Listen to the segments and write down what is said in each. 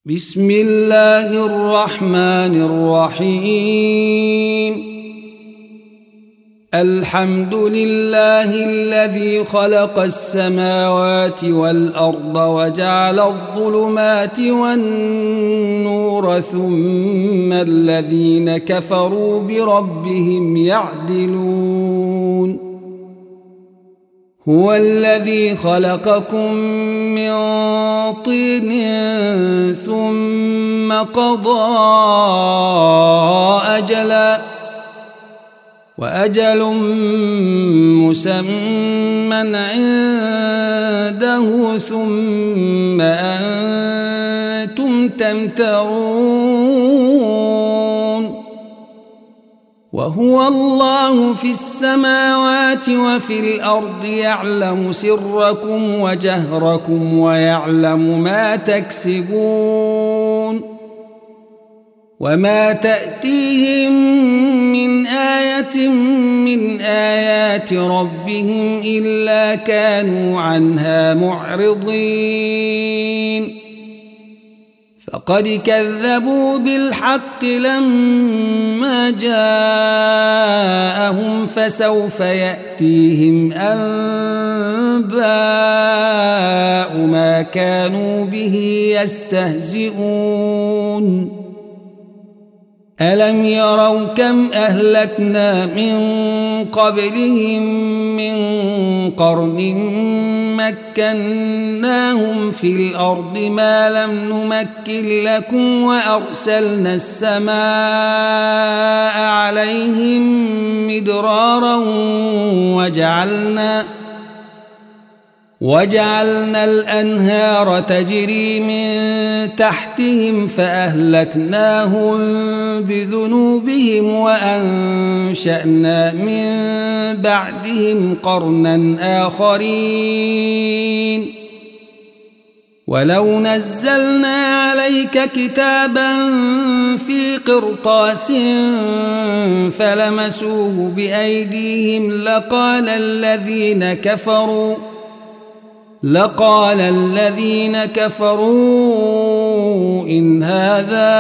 بسم الله الرحمن الرحيم. الحمد لله الذي خلق السماوات والأرض وجعل الظلمات والنور ثم الذين كفروا بربهم يعدلون. هو الذي خلقكم من طين ثم قضى أجلا وأجل مسمى عنده ثم أنتم تمترون. وهو الله في السماوات وفي الأرض يعلم سركم وجهركم ويعلم ما تكسبون. وما تأتيهم من آية من آيات ربهم إلا كانوا عنها معرضين. فقد كذبوا بالحق لما جاءهم فسوف يأتيهم أنباء ما كانوا به يستهزئون. ألم يروا كم أهلكنا من قبلهم من قرن مكناهم في الأرض ما لم نمكن لكم وأرسلنا السماء عليهم مدرارا وجعلنا الأنهار تجري من تحتهم فأهلكناهم بذنوبهم وأنشأنا من بعدهم قرنا آخرين. ولو نزلنا عليك كتابا في قرطاس فلمسوه بأيديهم لقال الذين كفروا إن هذا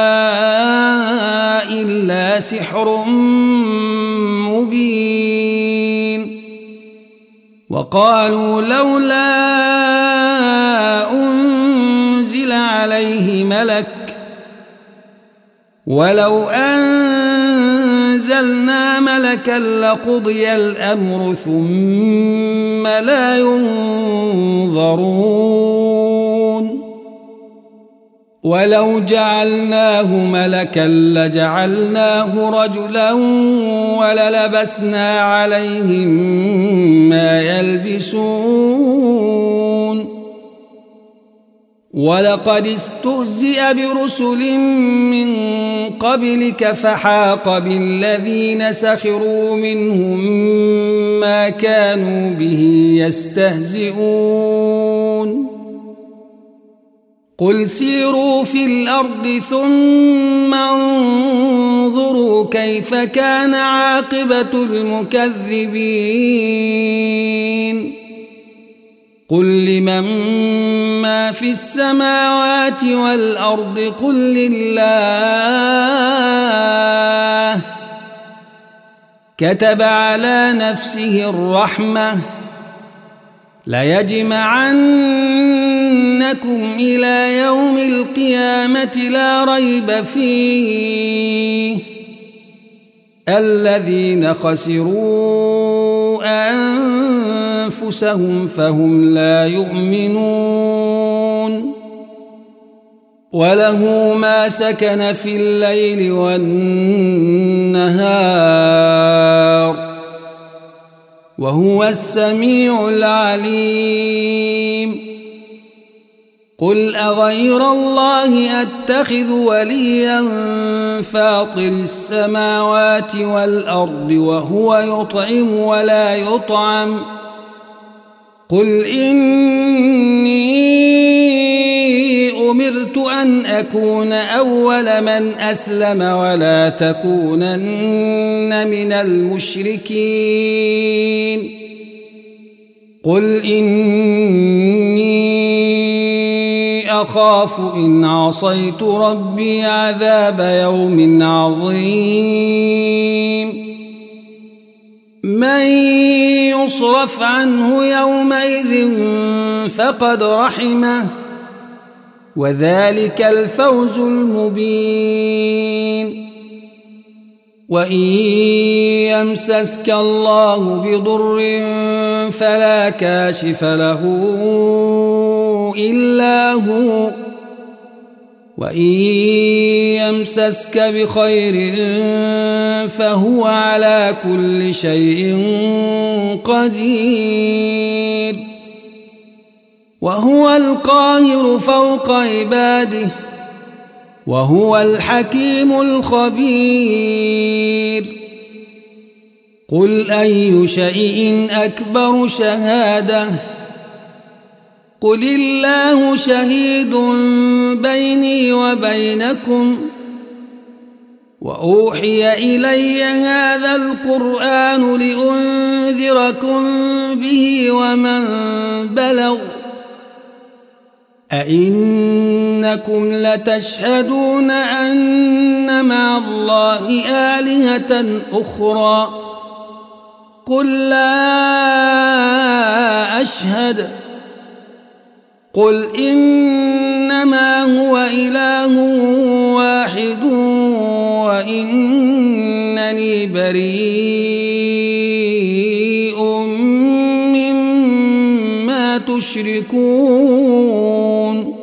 إلا سحر مبين. وقالوا لولا أنزل عليه ملك ولو أنزلنا ملكا لقضي الأمر ثم لا ينظرون. ولو جعلناه ملكا لجعلناه رجلا وللبسنا عليهم ما يلبسون. ولقد استهزئ برسل من قبلك فحاق بالذين سخروا منهم ما كانوا به يستهزئون. قل سيروا في الأرض ثم انظروا كيف كان عاقبة المكذبين. قل لمن ما في السماوات والأرض قل لله كتب على نفسه الرحمة ليجمعنكم إلى يوم القيامة لا ريب فيه الذين خسروا أنفسهم فهم لا يؤمنون. وله ما سكن في الليل والنهار وهو السميع العليم. قل أغير الله أتخذ وليا فاطر السماوات والأرض وهو يطعم ولا يطعم قل إني أمرت أن أكون أول من أسلم ولا تكونن من المشركين. قل إني أخاف إن عصيت ربي عذاب يوم عظيم من يصرف عنه يومئذ فقد رحمه وذلك الفوز المبين وإن يمسسك الله بضر فلا كاشف له إلا هو وإن يمسسك بخير فهو على كل شيء قدير وهو القاهر فوق عباده وهو الحكيم الخبير قل أي شيء أكبر شهادة قل الله شهيد بيني وبينكم وأوحي إلي هذا القرآن لأنذركم به ومن بلغ أئنكم لتشهدون أن مع الله آلهة أخرى قل لا أشهد قل إنما هو إله واحد وإنني بريء مما تشركون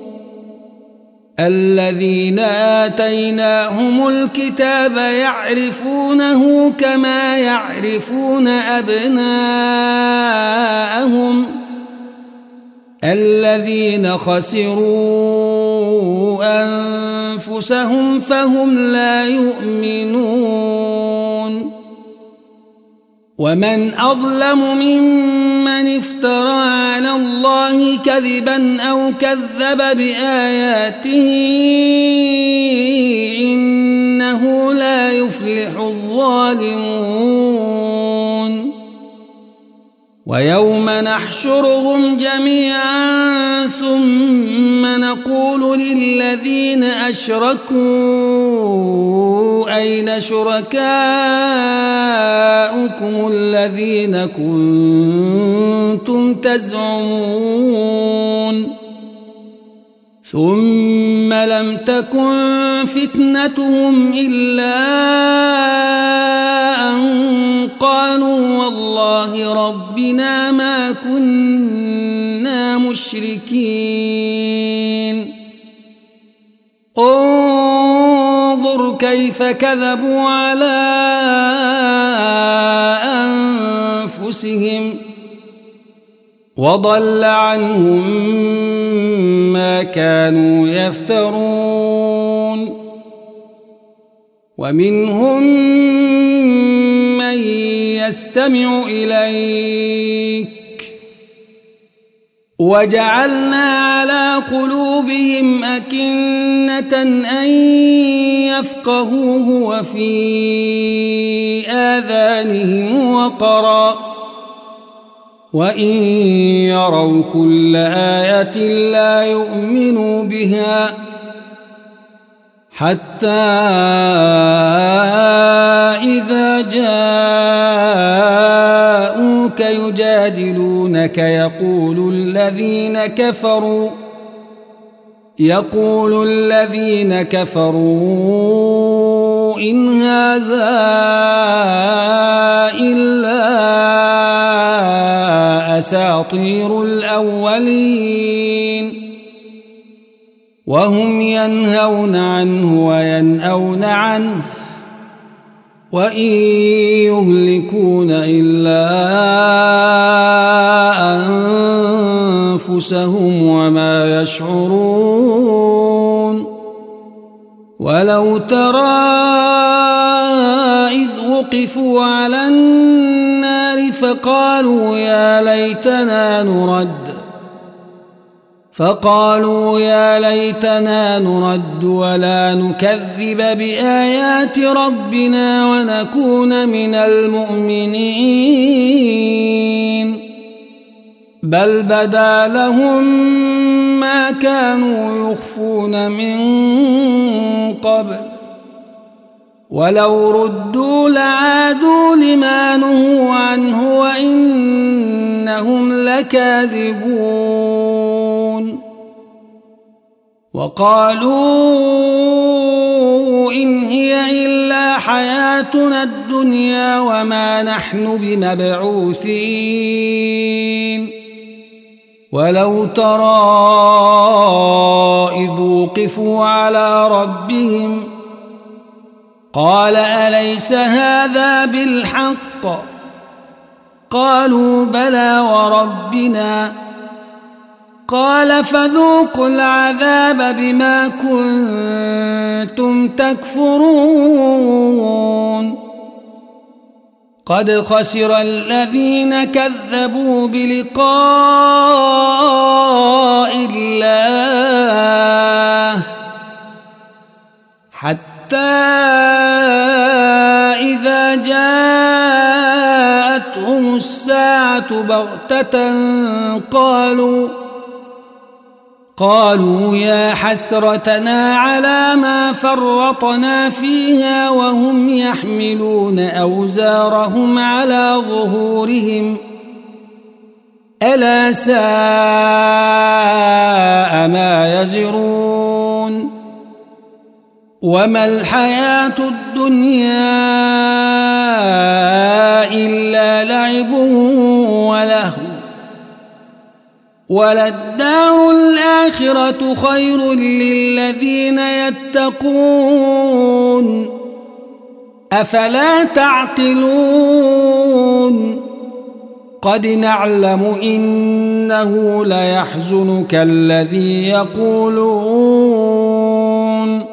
الذين آتيناهم الكتاب يعرفونه كما يعرفون أبناءهم الذين خسروا أنفسهم فهم لا يؤمنون ومن أظلم ممن افترى على الله كذبا أو كذب بآياته إنه لا يفلح الظالمون ويوم نحشرهم جميعا ثم نقول للذين أشركوا أين شركاؤكم الذين كنتم تزعمون ثم لم تكن فتنتهم إلا أن قالوا والله ربنا ما كنا مشركين انظر كيف كذبوا على أنفسهم وضل عنهم ما كانوا يفترون ومنهم من يستمع إليك وجعلنا على قلوبهم أكنة أن يفقهوه وفي آذانهم وقرا وإن يروا كل آية لا يؤمنوا بها حتى إذا جاءوك يجادلونك يقول الذين كفروا إن هذا إلا أساطير الأولين وهم ينهون عنه وينأون عنه وإن يهلكون إلا أنفسهم وما يشعرون ولو ترى إذ وقفوا على النار فقالوا يا ليتنا نرد ولا نكذب بآيات ربنا ونكون من المؤمنين بل بدا لهم ما كانوا يخفون من قبل ولو ردوا لعادوا لما نهوا عنه وإنهم لكاذبون وقالوا إن هي إلا حياتنا الدنيا وما نحن بمبعوثين ولو ترى إذ وقفوا على ربهم قال أليس هذا بالحق قالوا بلى وربنا قال فذوقوا العذاب بما كنتم تكفرون قد خسر الذين كذبوا بلقاء الله حتى إذا جاءتهم الساعة بغتة قالوا يا حسرتنا على ما فرطنا فيها وهم يحملون أوزارهم على ظهورهم ألا ساء ما يزرون وما الحياة الدنيا إلا لعب ولهو وللدار الآخرة خير للذين يتقون أفلا تعقلون قد نعلم إنه ليحزنك الذي يقولون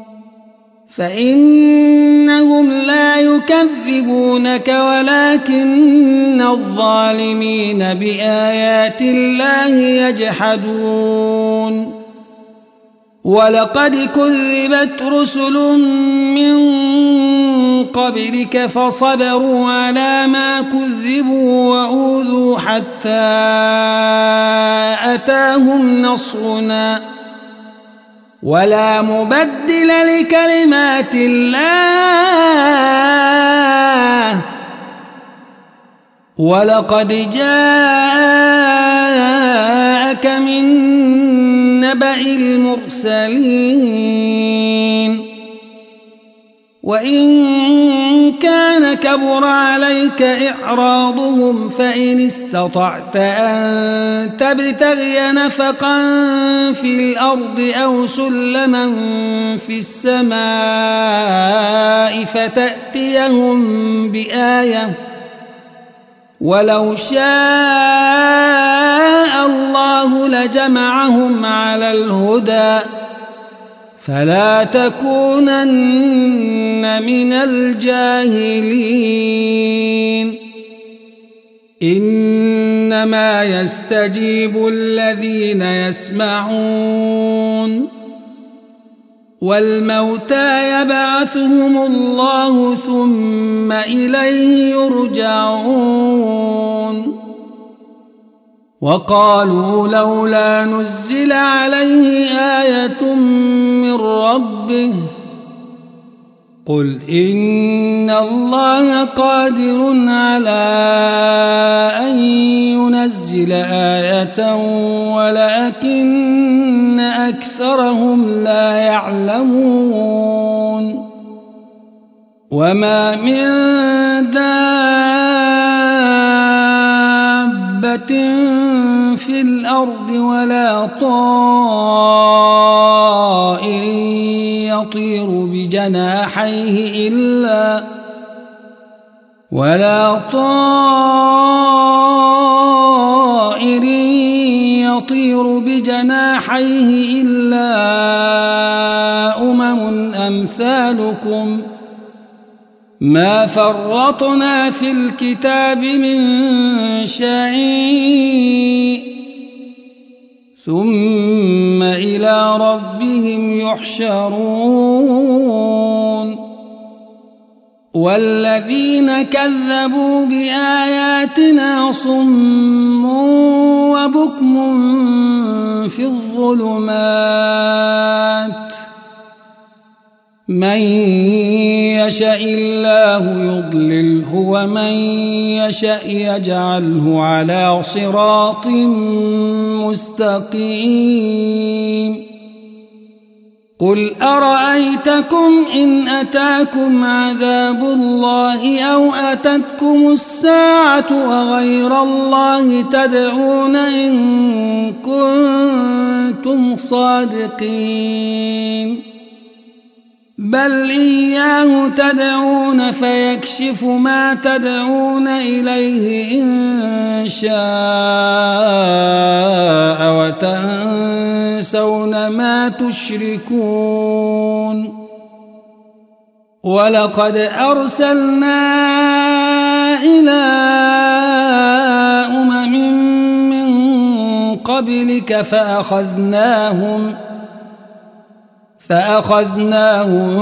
فإنهم لا يكذبونك ولكن الظالمين بآيات الله يجحدون ولقد كذبت رسل من قبلك فصبروا على ما كذبوا وأوذوا حتى أتاهم نصرنا ولا مبدل لكلمات الله ولقد جاءك من نبأ المرسلين وإن كان كبر عليك إعراضهم فإن استطعت أن تبتغي نفقا في الأرض أو سلما في السماء فتأتيهم بآية ولو شاء الله لجمعهم على الهدى فلا تكونن من الجاهلين إنما يستجيب الذين يسمعون والموتى يبعثهم الله ثم إليه يرجعون وقالوا لولا نزل عليه آية من ربه قل إن الله قادر على أن ينزل آية ولكن أكثرهم لا يعلمون وما من دابة في الأرض ولا طائر يطير بجناحيه إلا أمم أمثالكم ما فرطنا في الكتاب من شيء ثم إلى ربهم يحشرون والذين كذبوا بآياتنا صم وبكم في الظلمات من يشاء الله يضلله ومن يشاء يجعله على صراط مستقيم قل أرأيتكم إن أتاكم عذاب الله أو أتتكم الساعة وغير الله تدعون إن كنتم صادقين بل إياه تدعون فيكشف ما تدعون إليه إن شاء وتنسون ما تشركون ولقد أرسلنا إلى من قبلك فأخذناهم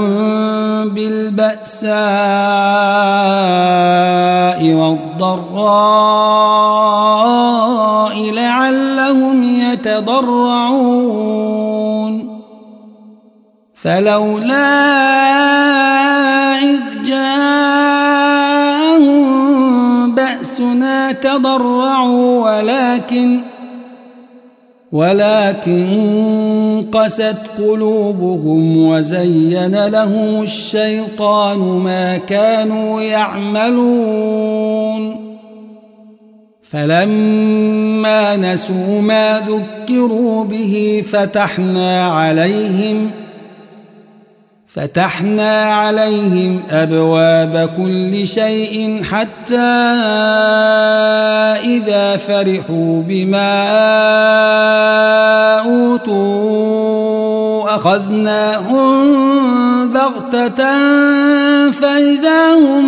بالبأساء والضراء لعلهم يتضرعون فلولا إذ جاءهم بأسنا تضرعوا ولكن قست قلوبهم وزين لهم الشيطان ما كانوا يعملون فلما نسوا ما ذكروا به فتحنا عليهم أبواب كل شيء حتى إذا فرحوا بما أوتوا أخذناهم بغتة فإذا هم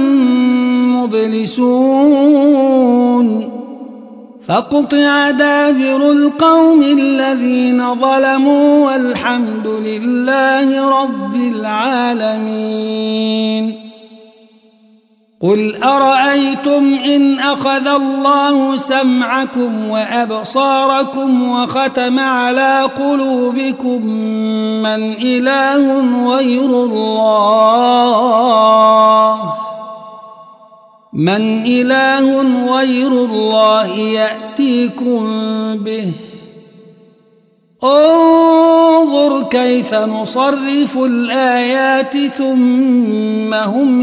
مبلسون فقطع دابر القوم الذين ظلموا والحمد لله رب العالمين قل أرأيتم إن أخذ الله سمعكم وأبصاركم وختم على قلوبكم من إله غير الله يأتيكم به انظر كيف نصرف الآيات ثم هم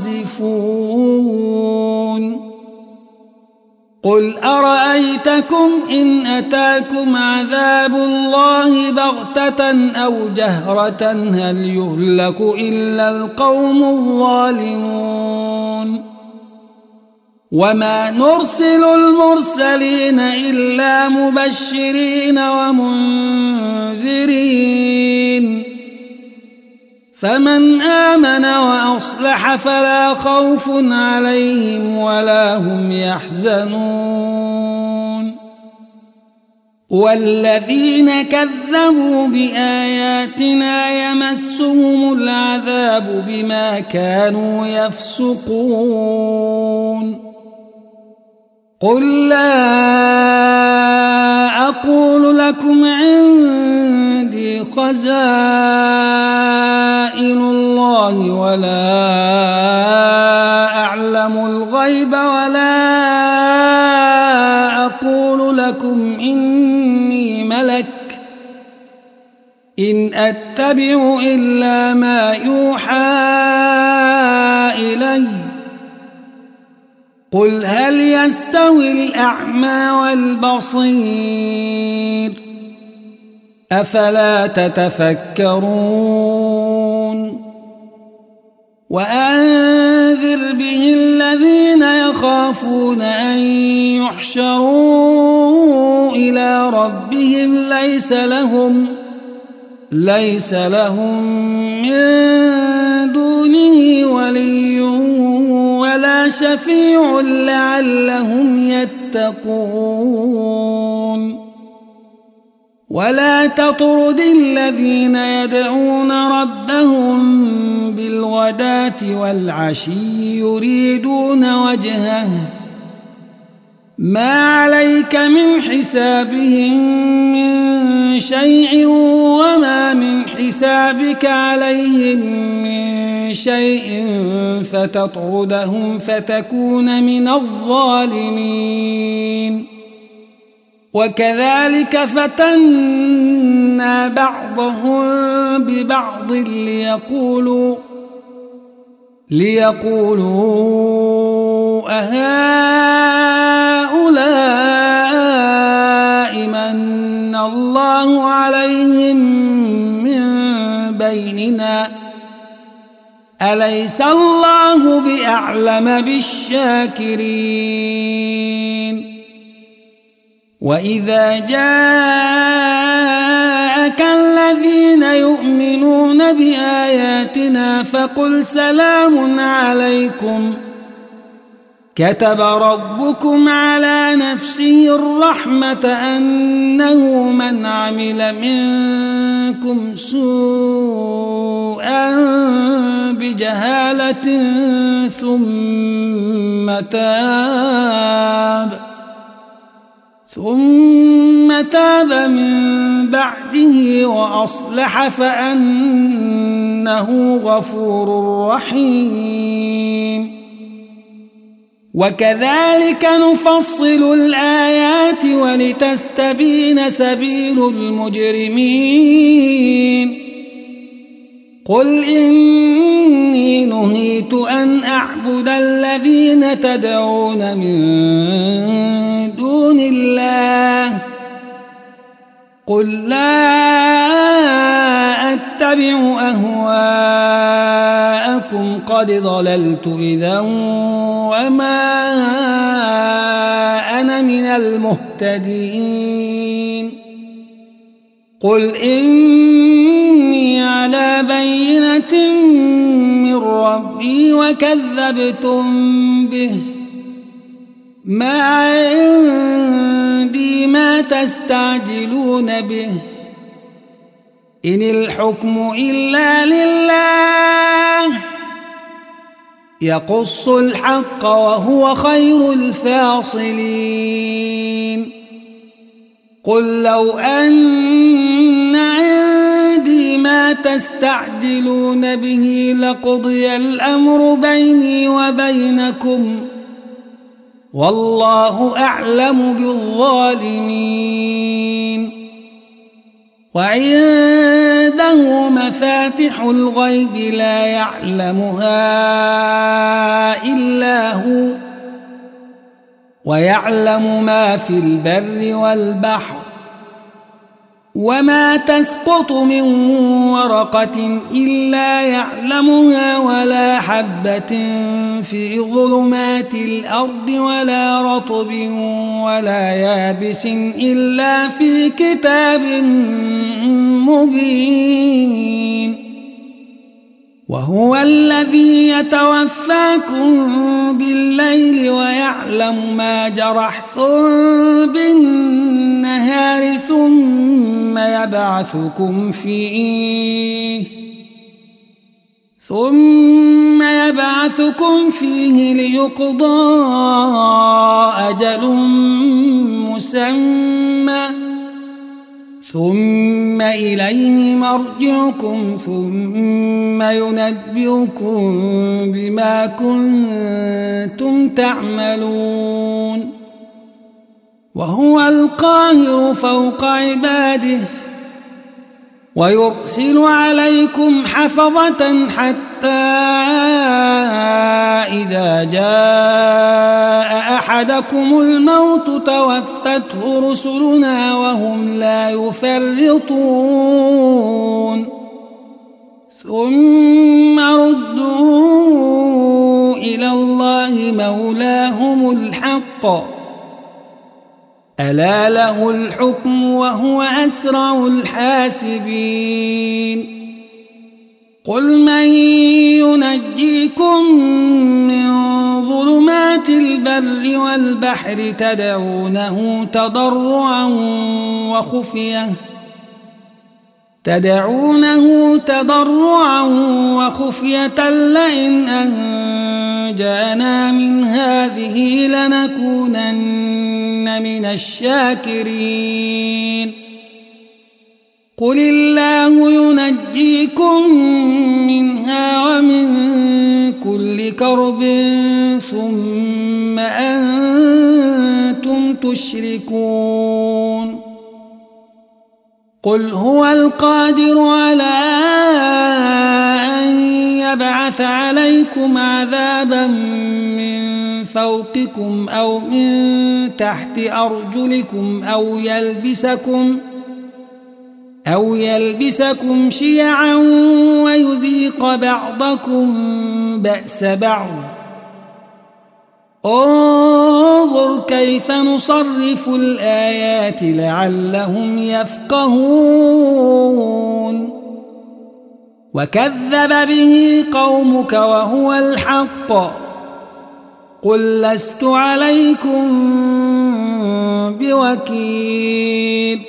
يصدفون قل أرأيتكم إن أتاكم عذاب الله بغتة أو جهرة هل يهلك إلا القوم الظالمون وما نرسل المرسلين إلا مبشرين ومنذرين فمن آمن وأصلح فلا خوف عليهم ولا هم يحزنون والذين كذبوا بآياتنا يمسهم العذاب بما كانوا يفسقون قل لا أقول لكم عندي خزائن الله ولا أعلم الغيب ولا أقول لكم إني ملك إن أتبع إلا ما يوحى إلي قل هل يستوي الأعمى والبصير أفلا تتفكرون وأنذر به الذين يخافون أن يحشروا إلى ربهم ليس لهم من دونه ولي ولا شفيع لعلهم يتقون ولا تطرد الذين يدعون ربهم بالغداة والعشي يريدون وجهه ما عليك من حسابهم من شيء وما من حسابك عليهم من شيء فتطردهم فتكون من الظالمين وكذلك فتنا بعضهم ببعض ليقولوا أهؤلاء من الله عليهم من بيننا أليس الله بأعلم بالشاكرين وإذا جاءك الذين يؤمنون بآياتنا فقل سلام عليكم كتب ربكم على نفسه الرحمة أنه من عمل منكم سوءا بجهالة ثم تاب من بعده وأصلح فأنه غفور رحيم وكذلك نفصل الآيات ولتستبين سبيل المجرمين قل إني نهيت أن أعبد الذين تدعون من دون الله قل لا أتبع أهواءكم قد ضللت إذا وما أنا من المهتدين قل إني على بينة من ربي وكذبتم به ما عندي ما تستعجلون به إن الحكم إلا لله يقص الحق وهو خير الفاصلين قل لو أن عندي ما تستعجلون به لقضي الأمر بيني وبينكم والله أعلم بالظالمين وعنده مفاتح الغيب لا يعلمها إلا هو ويعلم ما في البر والبحر وما تسقط من ورقة إلا يعلمها ولا حبة في ظلمات الأرض ولا رطب ولا يابس إلا في كتاب مبين وهو الذي يتوفاكم بالليل ويعلم ما جرحتم بالنهار ثم يبعثكم فيه ليقضى أجل مسمى ثم إليه مرجعكم ثم ينبئكم بما كنتم تعملون وهو القاهر فوق عباده ويرسل عليكم حفظة حتى إذا جاء أحدكم الموت توفته رسلنا وهم لا يفرطون ثم ردوا إلى الله مولاهم الحق ألا له الحكم وهو أسرع الحاسبين قل من ينجيكم من ظلمات البر والبحر تدعونه تضرعا وخفية تدعونه تضرعا وخفية لئن أنجانا من هذه لنكونن من الشاكرين قل الله ينجيكم منها ومن كل كرب ثم أنتم تشركون قل هو القادر على أن يبعث عليكم عذابا من فوقكم أو من تحت أرجلكم أو يلبسكم شيعا ويذيق بعضكم بأس بعض انظر كيف نصرف الآيات لعلهم يفقهون وكذب به قومك وهو الحق قل لست عليكم بوكيل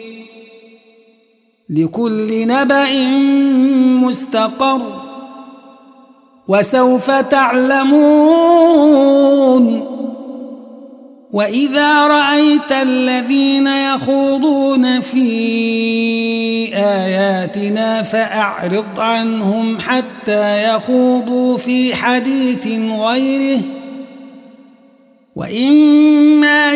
لكل نبأ مستقر وسوف تعلمون وإذا رأيت الذين يخوضون في آياتنا فأعرض عنهم حتى يخوضوا في حديث غيره وإما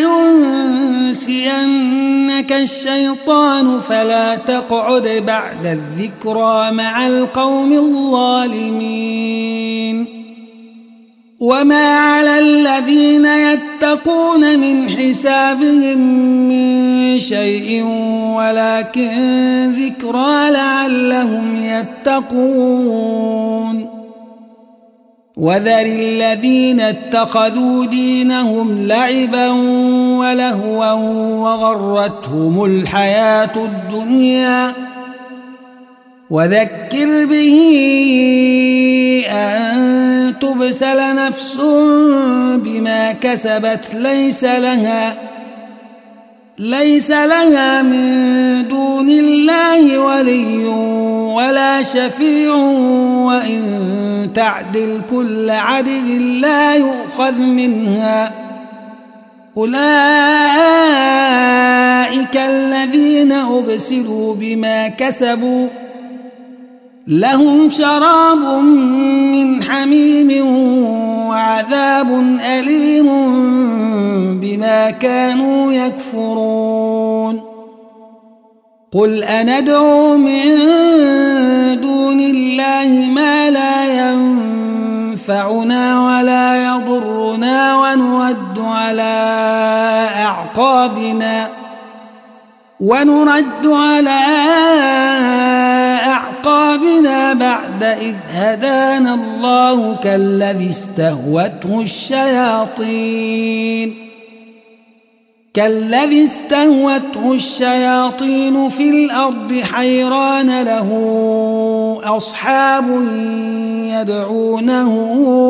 ينسينك الشيطان فلا تقعد بعد الذكرى مع القوم الظالمين وما على الذين يتقون من حسابهم من شيء ولكن ذكرى لعلهم يتقون وذر الذين اتخذوا دينهم لعبا ولهوا وغرتهم الحياة الدنيا وذكر به أن تبسل نفس بما كسبت ليس لها من دون الله ولي ولا شفيع وإن تعدل كل عدل لا يؤخذ منها أولئك الذين أبسلوا بما كسبوا لهم شراب من حميم وعذاب أليم بما كانوا يكفرون قل أندعو من دون الله ما لا ينفعنا ولا يضرنا ونرد على أعقابنا بعد إذ هدانا الله كالذي استهوته الشياطين في الأرض حيران له أصحاب يدعونه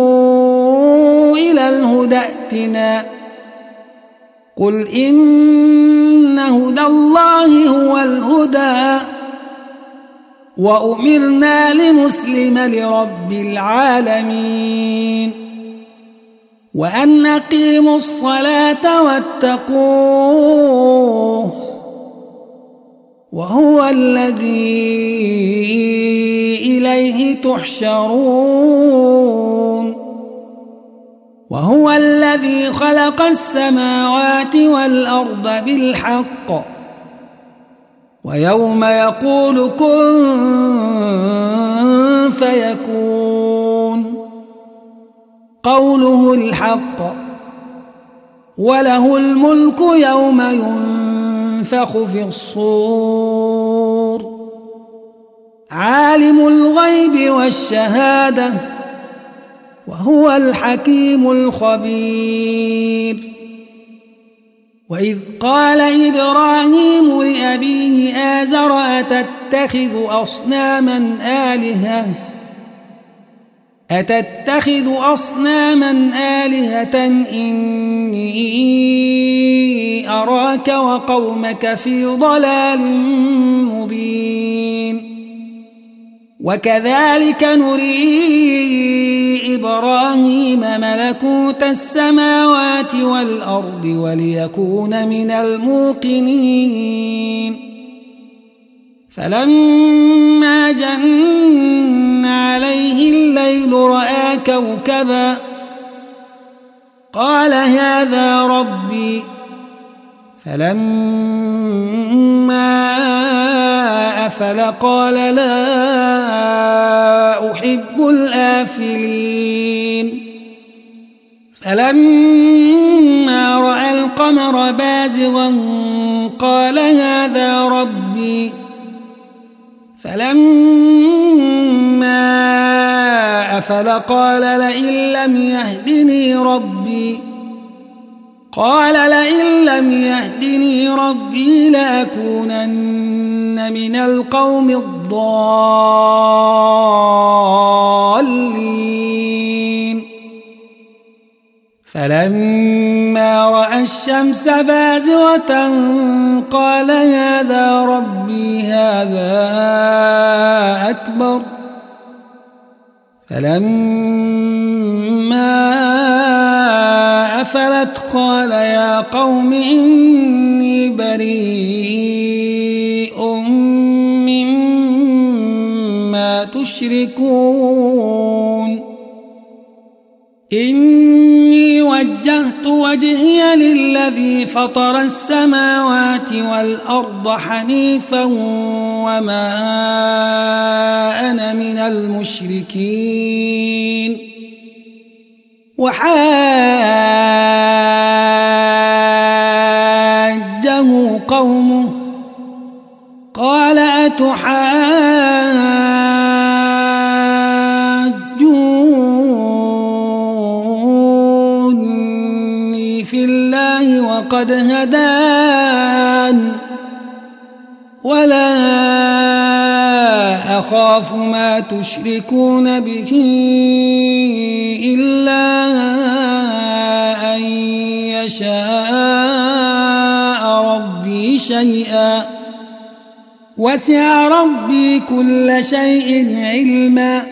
إلى الهدى ائتنا قل إن هدى الله هو الهدى وأمرنا لنسلم لرب العالمين وأن أقيموا الصلاة واتقوه وهو الذي إليه تحشرون وهو الذي خلق السماوات والأرض بالحق ويوم يقول كن فيكون قوله الحق وله الملك يوم ينفخ في الصور عالم الغيب والشهادة وهو الحكيم الخبير وإذ قال إبراهيم لأبيه آزر أتتخذ أصناما آلهة إني أراك وقومك في ضلال مبين وكذلك نري إبراهيم ملكوت السماوات والأرض وليكون من الموقنين فلما جن عليه الليل رأى كوكبا قال هذا ربي فلما أفل قال لا أحب الآفلين فلما رأى القمر بازغا قال هذا ربي فلما أفل قال لئن لم يهدني ربي لأكونن من القوم الضالين فلما رأى الشمس بازغة قال هذا ربي هذا أكبر فلما أفلت قال يا قوم إني بريء مما تشركون إني وجهت وجهي للذي فطر السماوات والأرض حنيفا وما أنا من المشركين وحاجه قومه قال أتحاجوني في الله وقد هدان ولا أخاف ما تشركون به إلا أن يشاء ربي شيئا وسع ربي كل شيء علما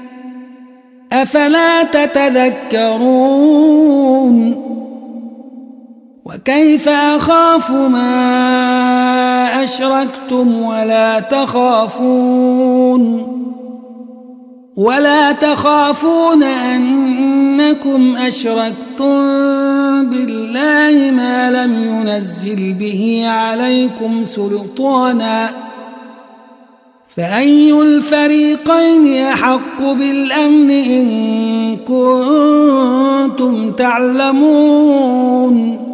أفلا تتذكرون وكيف أخاف ما أشركتم ولا تخافون أنكم أشركتم بالله ما لم ينزل به عليكم سلطانا فأي الفريقين أحق بالأمن إن كنتم تعلمون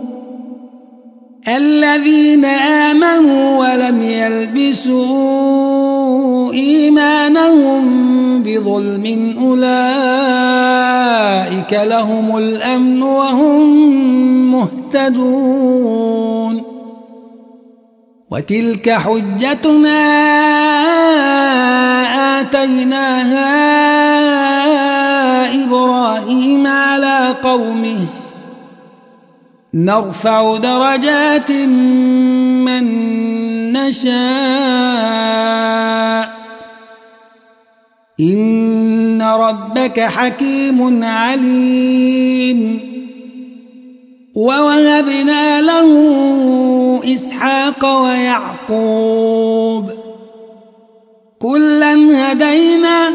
الذين آمنوا ولم يلبسوا إيمانهم بظلم أولئك لهم الأمن وهم مهتدون وتلك حجتنا آتيناها إبراهيم على قومه نرفع درجات من نشاء إن ربك حكيم عليم ووهبنا له إسحاق ويعقوب كلا هدينا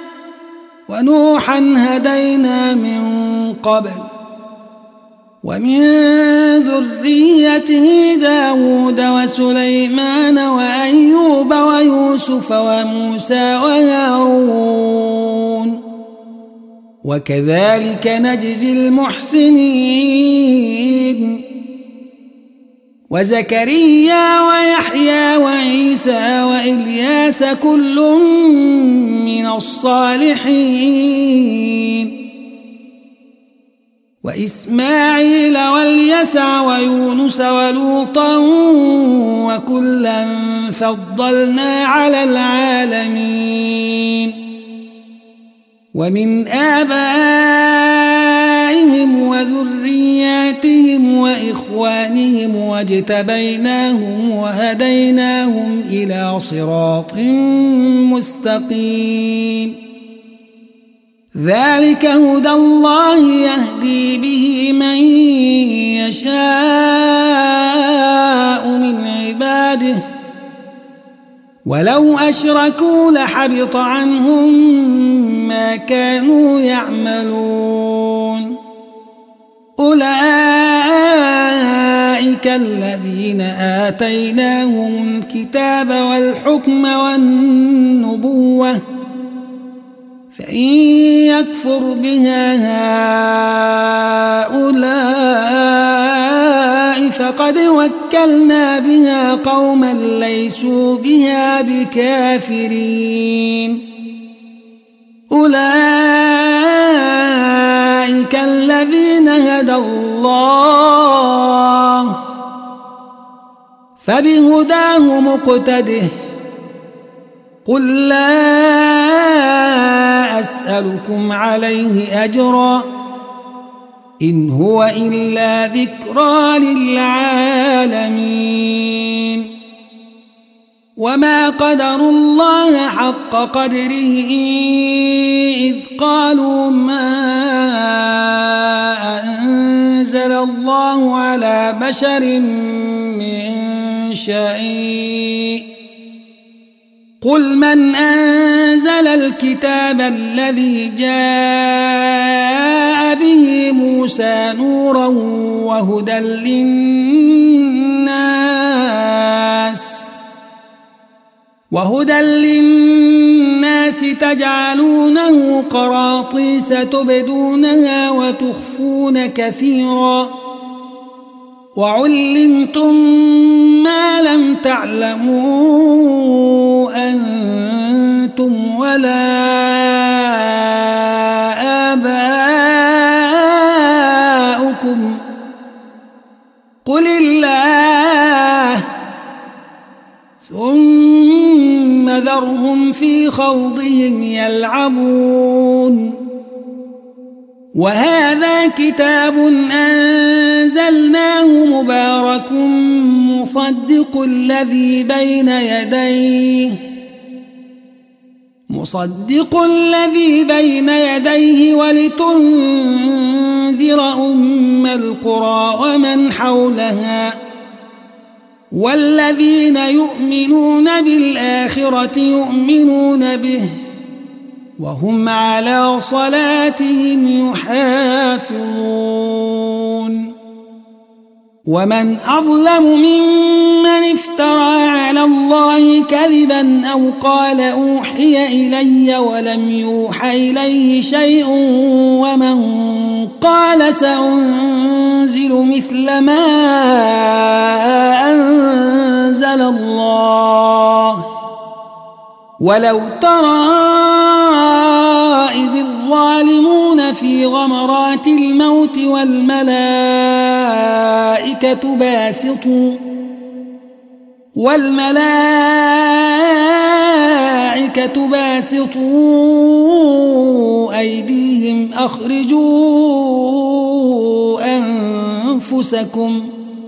ونوحا هدينا من قبل ومن ذريته داود وسليمان وأيوب ويوسف وموسى وهارون وكذلك نجزي المحسنين وزكريا ويحيى وعيسى وإلياس كل من الصالحين وإسماعيل واليسع ويونس ولوطا وكلا فضلنا على العالمين ومن آبائهم وذرياتهم وإخوانهم واجتبيناهم وهديناهم إلى صراط مستقيم ذلك هدى الله يهدي به من يشاء من عباده ولو أشركوا لحبط عنهم ما كانوا يعملون أولئك الذين آتيناهم الكتاب والحكم والنبوة فإن يكفر بها هؤلاء فقد وكلنا بها قوما ليسوا بها بكافرين أولئك الذين هدى الله فبهداه مقتده قل لا أسألكم عليه أجرا إن هو إلا ذكرى للعالمين وما قدروا الله حق قدره إذ قالوا ما أنزل الله على بشر من شيء قل من أنزل الكتاب الذي جاء به موسى نورا وهدى للناس تجعلونه قراطيس تبدونها وتخفون كثيرا وعلمتم ما لم تعلموا أنتم ولا آباؤكم قل الله ثم ذرهم في خوضهم يلعبون وهذا كتاب أنزلناه مبارك مصدق الذي بين يديه ولتنذر أم القرى ومن حولها والذين يؤمنون بالآخرة يؤمنون به وهم على صلاتهم يحافظون ومن أظلم ممن افترى على الله كذبا أو قال أوحي إلي ولم يوحى إليه شيء ومن قال سأنزل مثل ما أنزل الله ولو ترى إذ الظالمون في غمرات الموت والملائكة باسطوا أيديهم أخرجوا أنفسكم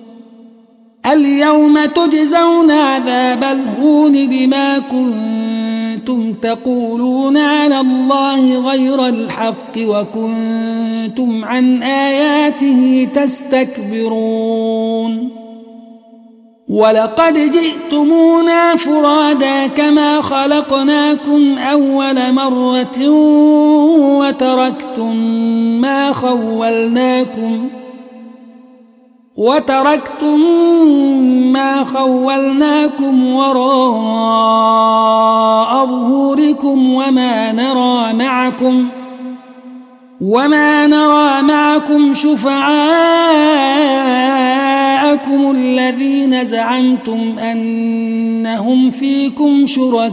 اليوم تجزون عذاب الهون بما كنتم تقولون على الله غير الحق وكنتم عن آياته تستكبرون ولقد جئتمونا فرادا كما خلقناكم أول مرة وتركتم ما خولناكم وراء ظهوركم وما نرى معكم شفعاءكم الذين زعمتم أنهم فيكم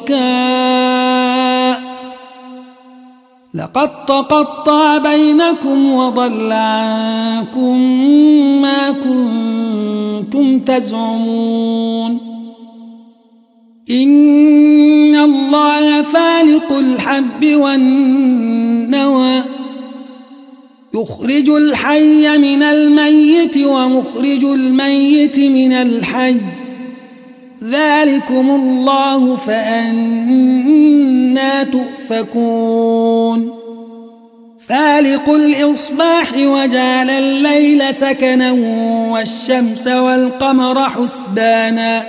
شركاء لقد تقطع بينكم وضل عنكم ما كنتم تزعمون إن الله فالق الحب والنوى يخرج الحي من الميت ومخرج الميت من الحي ذلكم الله فأنى تؤفكون فالق الإصباح وجعل الليل سكنا والشمس والقمر حسبانا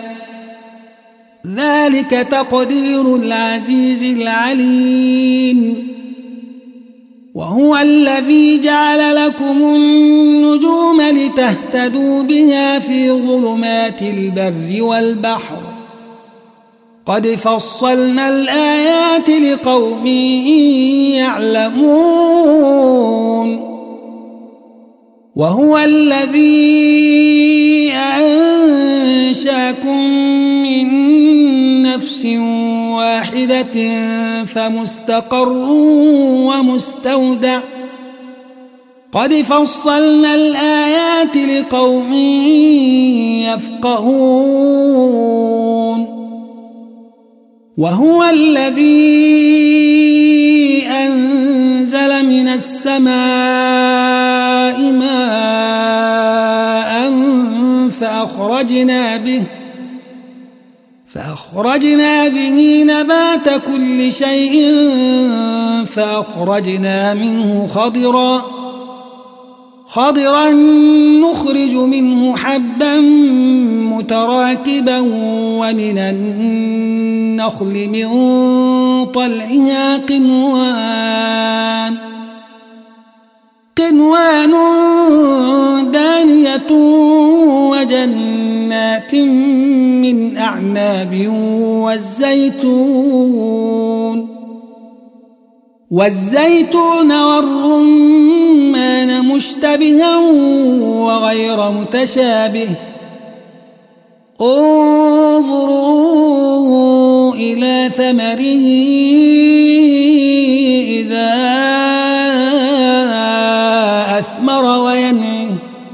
ذلك تقدير العزيز العليم وهو الذي جعل لكم النجوم لتهتدوا بها في ظلمات البر والبحر قد فصلنا الآيات لقوم يعلمون وهو الذي أنشاكم من نفس واحدة فمستقر ومستودع قد فصلنا الآيات لقوم يفقهون وهو الذي أنزل من السماء ماء فأخرجنا به نبات كل شيء فأخرجنا منه خضرا نخرج منه حبا متراكبا ومن النخل من طلعها قنوان دانية وجنات من أعناب والزيتون والرمان مشتبها وغير متشابه انظروا إلى ثمره إذا أثمر وينعه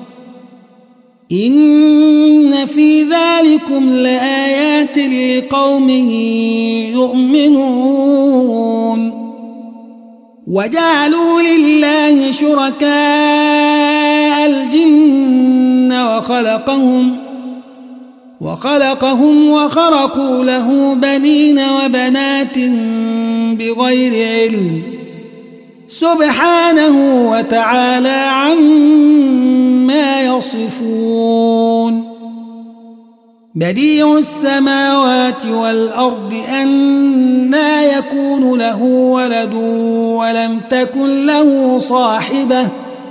إن في ذلكم لآيات لقوم يؤمنون وجعلوا لله شركاء الجن وخلقهم وخرقوا له بنين وبنات بغير علم سبحانه وتعالى عما يصفون بديع السماوات والأرض أنى يكون له ولد ولم تكن له صاحبة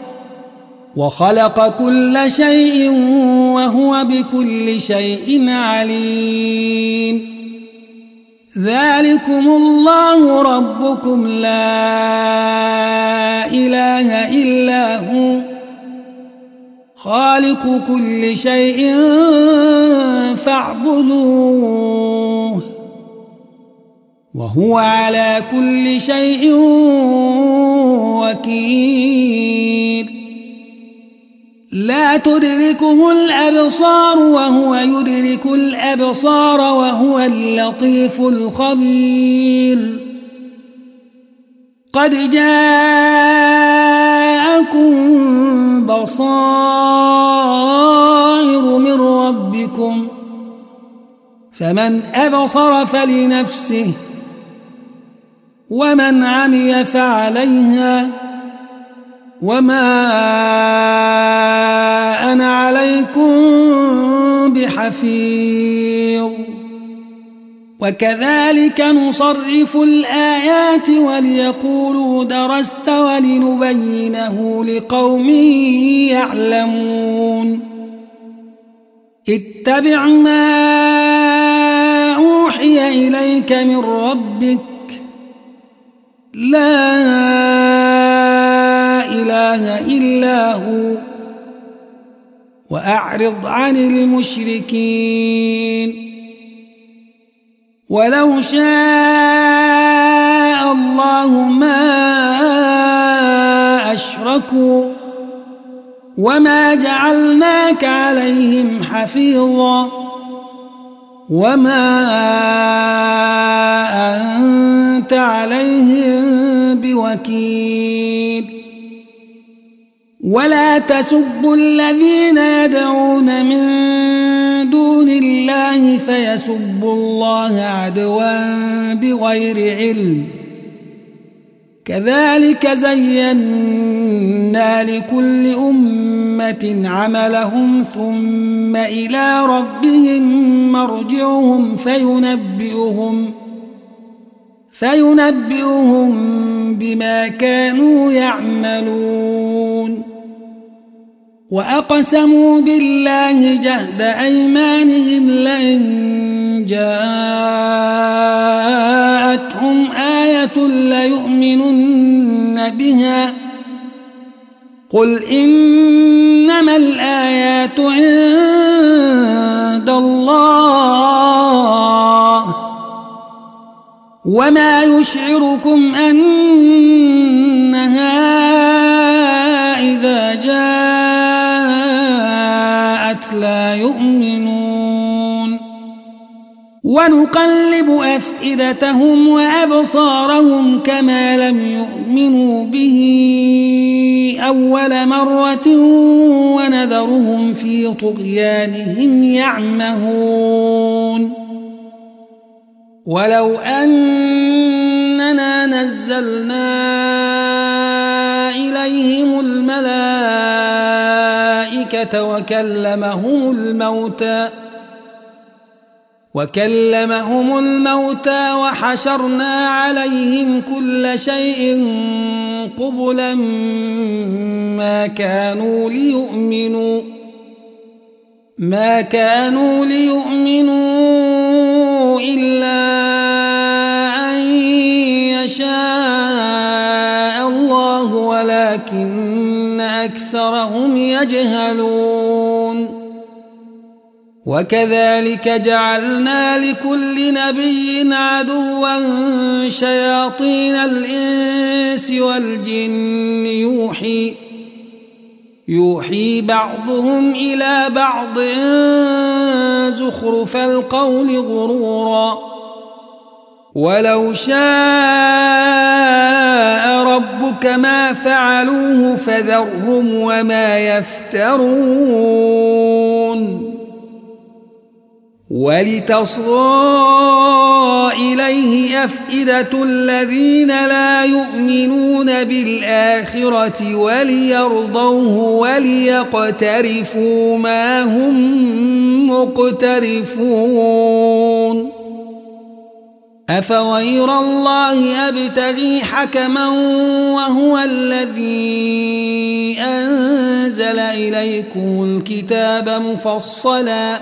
وخلق كل شيء وهو بكل شيء عليم ذلكم الله ربكم لا إله إلا هو خالق كل شيء فاعبدوه وهو على كل شيء وكيل لا تدركه الأبصار وهو يدرك الأبصار وهو اللطيف الخبير قد جاءكم بصائر من ربكم فمن أبصر فلنفسه ومن عمي فعليها وما أنا عليكم بحفيظ وكذلك نصرف الآيات وليقولوا درست ولنبينه لقوم يعلمون اتبع ما أوحي إليك من ربك لا إله إلا هو وأعرض عن المشركين ولو شاء الله ما أشركوا وما جعلناك عليهم حفيظا وما أنت عليهم بوكيل ولا تسبوا الذين يدعون من دون الله فيسبوا الله عدوا بغير علم كذلك زينا لكل أمة عملهم ثم إلى ربهم مرجعهم فينبئهم بما كانوا يعملون وأقسموا بالله جهد أيمانهم لئن جاءتهم آية ليؤمنن بها قل إنما الآيات عند الله وما يشعركم أنها إذا جاءت لا يؤمنون ونقلب أفئدتهم وأبصارهم كما لم يؤمنوا به أول مرة ونذرهم في طغيانهم يعمهون ولو أننا نزلنا إليهم الملائكة وكلمهم الموتى وحشرنا عليهم كل شيء قبلا ما كانوا ليؤمنوا إلا أن يشاء الله ولكن أكثرهم يجهلون وكذلك جعلنا لكل نبي عدوا شياطين الإنس والجن يوحي بعضهم إلى بعض زخرف القول غرورا ولو شاء ربك ما فعلوه فذرهم وما يفترون ولتصغى إليه أفئدة الذين لا يؤمنون بالآخرة وليرضوه وليقترفوا ما هم مقترفون أفغير الله أبتغي حكما وهو الذي أنزل إليكم الكتاب مفصلا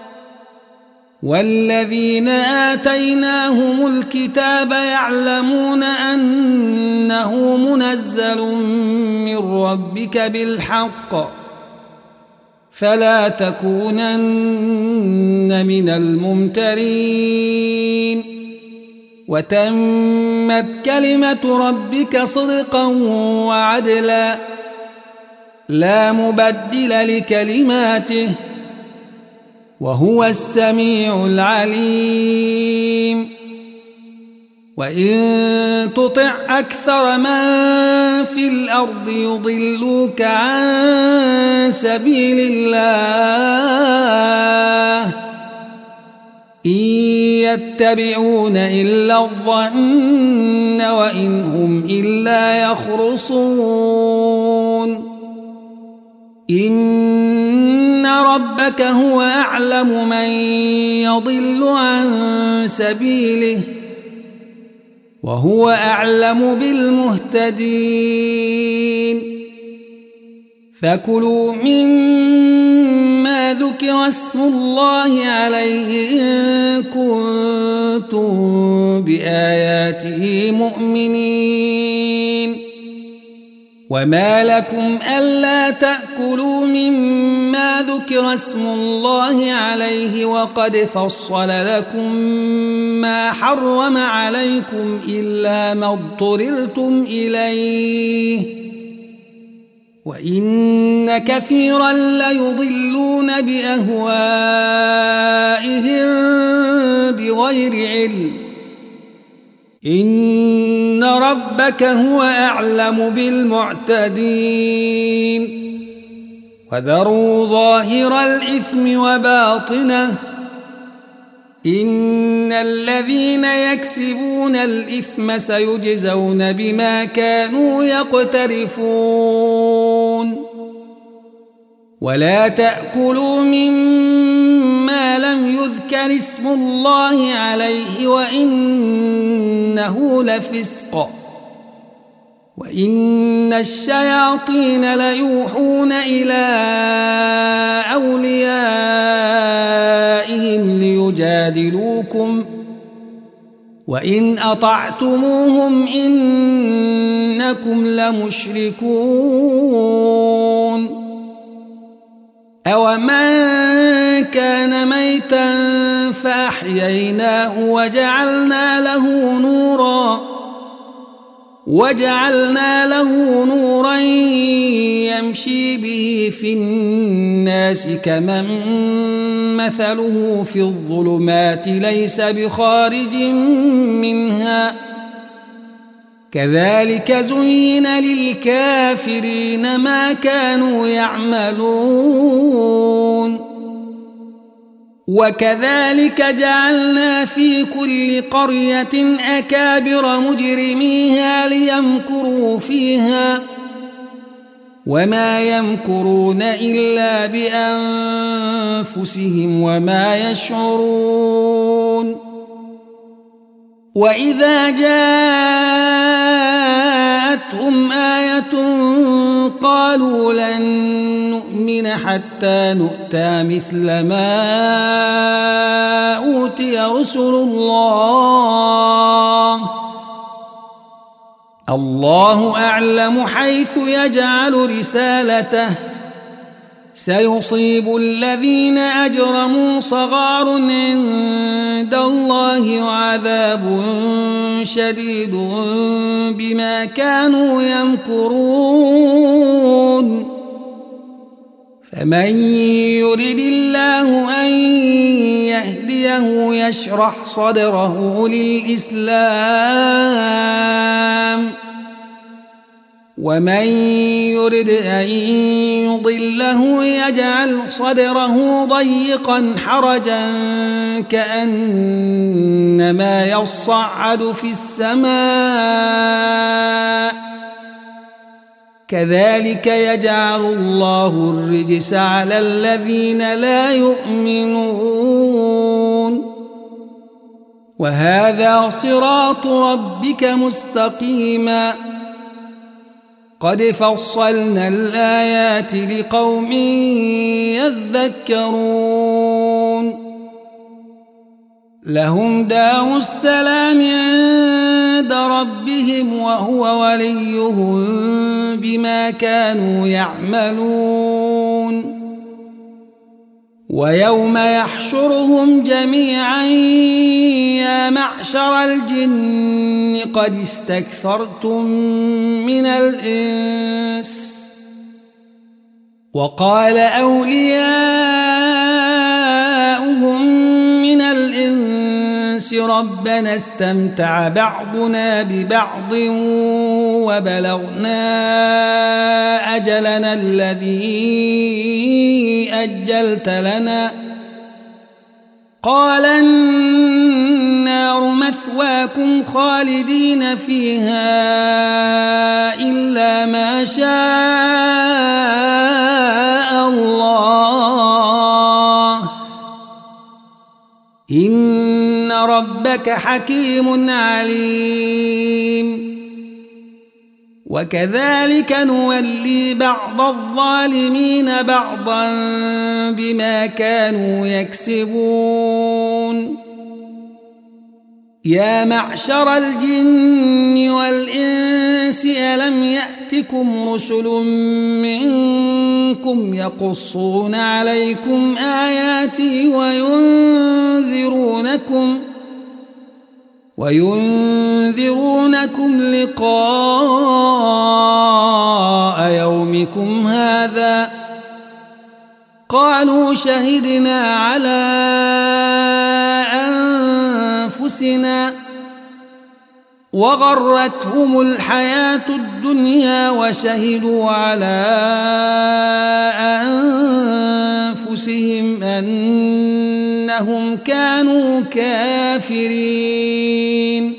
والذين آتيناهم الكتاب يعلمون أنه منزل من ربك بالحق فلا تكونن من الممترين وتمت كلمة ربك صدقا وعدلا لا مبدل لكلماته وهو السميع العليم وإن تطع أكثر من في الأرض يضلوك عن سبيل الله إن يتبعون إلا الظن وإن هم إلا يخرصون إن ربك هو أعلم من يضل عن سبيله وهو أعلم بالمهتدين فكلوا مما ذكر اسم الله عليه إن كنتم بآياته مؤمنين وما لكم ألا تأكلوا مما ذكر اسم الله عليه وقد فصل لكم ما حرم عليكم إلا ما اضطررتم إليه وإن كثيرا ليضلون بأهوائهم بغير علم إن ربك هو أعلم بالمعتدين وذروا ظاهر الإثم وباطنه إن الذين يكسبون الإثم سيجزون بما كانوا يقترفون ولا تأكلوا مما لم يذكر اسم الله عليه وإنه لفسق وإن الشياطين ليوحون إلى أوليائهم ليجادلوكم وإن أطعتموهم إنكم لمشركون أومن كان ميتا فأحييناه وجعلنا له نورا يمشي به في الناس كمن مثله في الظلمات ليس بخارج منها كذلك زين للكافرين ما كانوا يعملون وكذلك جعلنا في كل قرية أكابر مجرميها ليمكروا فيها وما يمكرون إلا بأنفسهم وما يشعرون وإذا جاءتهم آية قالوا لن نؤمن حتى نؤتى مثل ما أوتي رسل الله أعلم حيث يجعل رسالته سيصيب الذين أجرموا صغار عند الله وعذاب شديد بما كانوا يمكرون فمن يرد الله أن يهديه يشرح صدره للإسلام ومن يرد أن يضله يجعل صدره ضيقا حرجا كأنما يصعد في السماء كذلك يجعل الله الرجس على الذين لا يؤمنون وهذا صراط ربك مستقيما قد فصلنا الآيات لقوم يذكرون لهم دار السلام عند ربهم وهو وليهم بما كانوا يعملون ويوم يحشرهم جميعا يا معشر الجن قد استكثرتم من الإنس وقال أولياؤهم من الإنس ربنا استمتع بعضنا ببعض وبلغنا أجلنا الذي أجلت لنا قال النار مثواكم خالدين فيها إلا ما شاء الله إن ربك حكيم عليم وكذلك نولي بعض الظالمين بعضا بما كانوا يكسبون يا معشر الجن والإنس ألم يأتكم رسل منكم يقصون عليكم آياتي وينذرونكم لقاء يومكم هذا قالوا شهدنا على أنفسنا وغرتهم الحياة الدنيا وشهدوا على أنفسهم أنهم كانوا كافرين.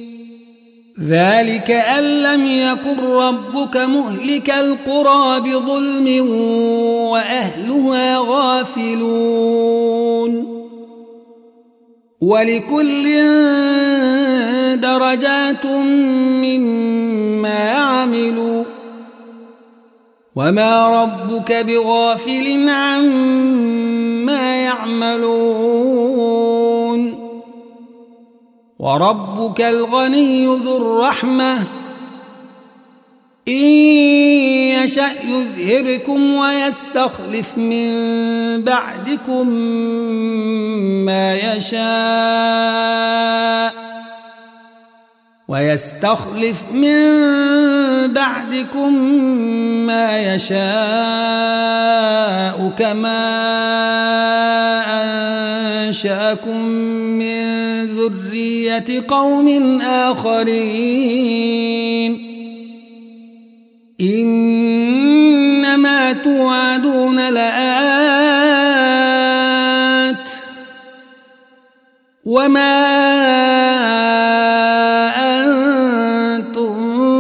ذلك أن لم يكن ربك مهلك القرى بظلم وأهلها غافلون. ولكل درجات مما عملوا وما ربك بغافل عما يعملون. وربك الغني ذو الرحمة إن يشأ يذهبكم ويستخلف من بعدكم ما يشاء كما أنشأكم من ذرية قوم آخرين. إنما توعدون لآت وما أنتم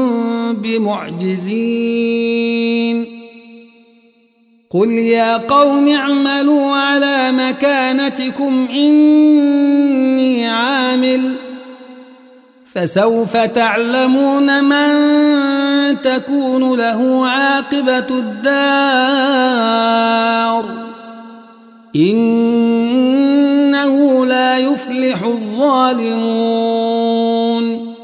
بمعجزين. قل يا قوم اعملوا على مكانتكم إني عامل فسوف تعلمون من تكون له عاقبة الدار إنه لا يفلح الظالمون.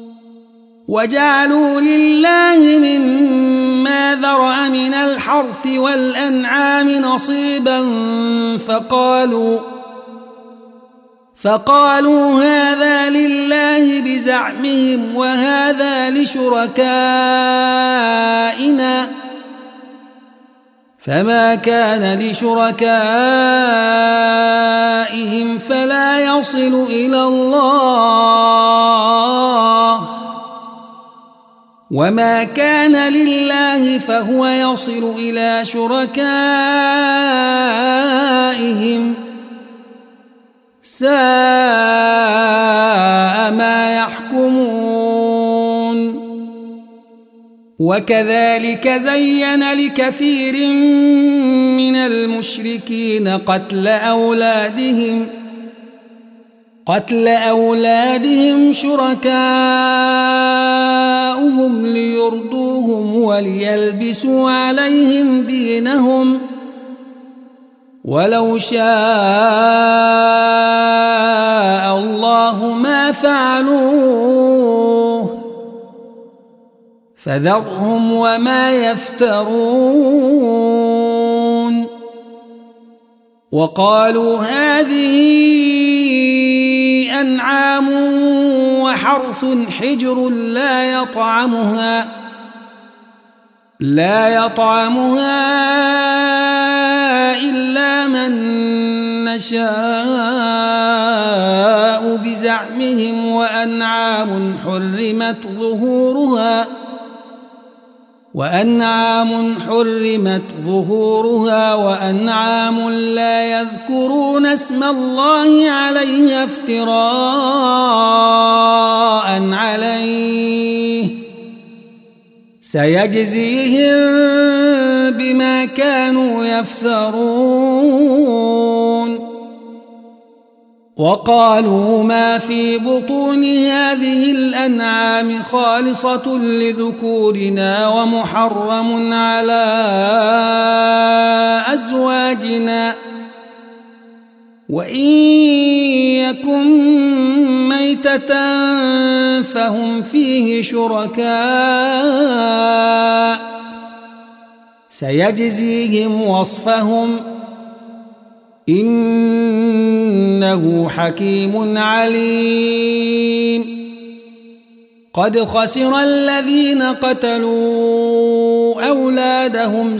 وجعلوا لله مما ذرأ من الحرث والأنعام نصيبا فقالوا هذا لله بزعمهم وهذا لشركائنا فما كان لشركائهم فلا يصل إلى الله وما كان لله فهو يصل إلى شركائهم ساء ما يحكمون. وكذلك زين لكثير من المشركين قتل أولادهم شركاؤهم ليرضوهم وليلبسوا عليهم دينهم ولو شاء الله ما فعلوه فذرهم وما يفترون. وقالوا هذه أنعام وحرث حجر لا يطعمها إلا من نشاء بزعمهم وأنعام حرمت ظهورها وأنعام لا يذكرون اسم الله عليها افتراء عليه سيجزيهم بما كانوا يفترون. وقالوا ما في بطون هذه الأنعام خالصة لذكورنا ومحرم على أزواجنا وإن يكن ميتة فهم فيه شركاء سيجزيهم وصفهم إنه حكيم عليم. قد خسر الذين قتلوا أولادهم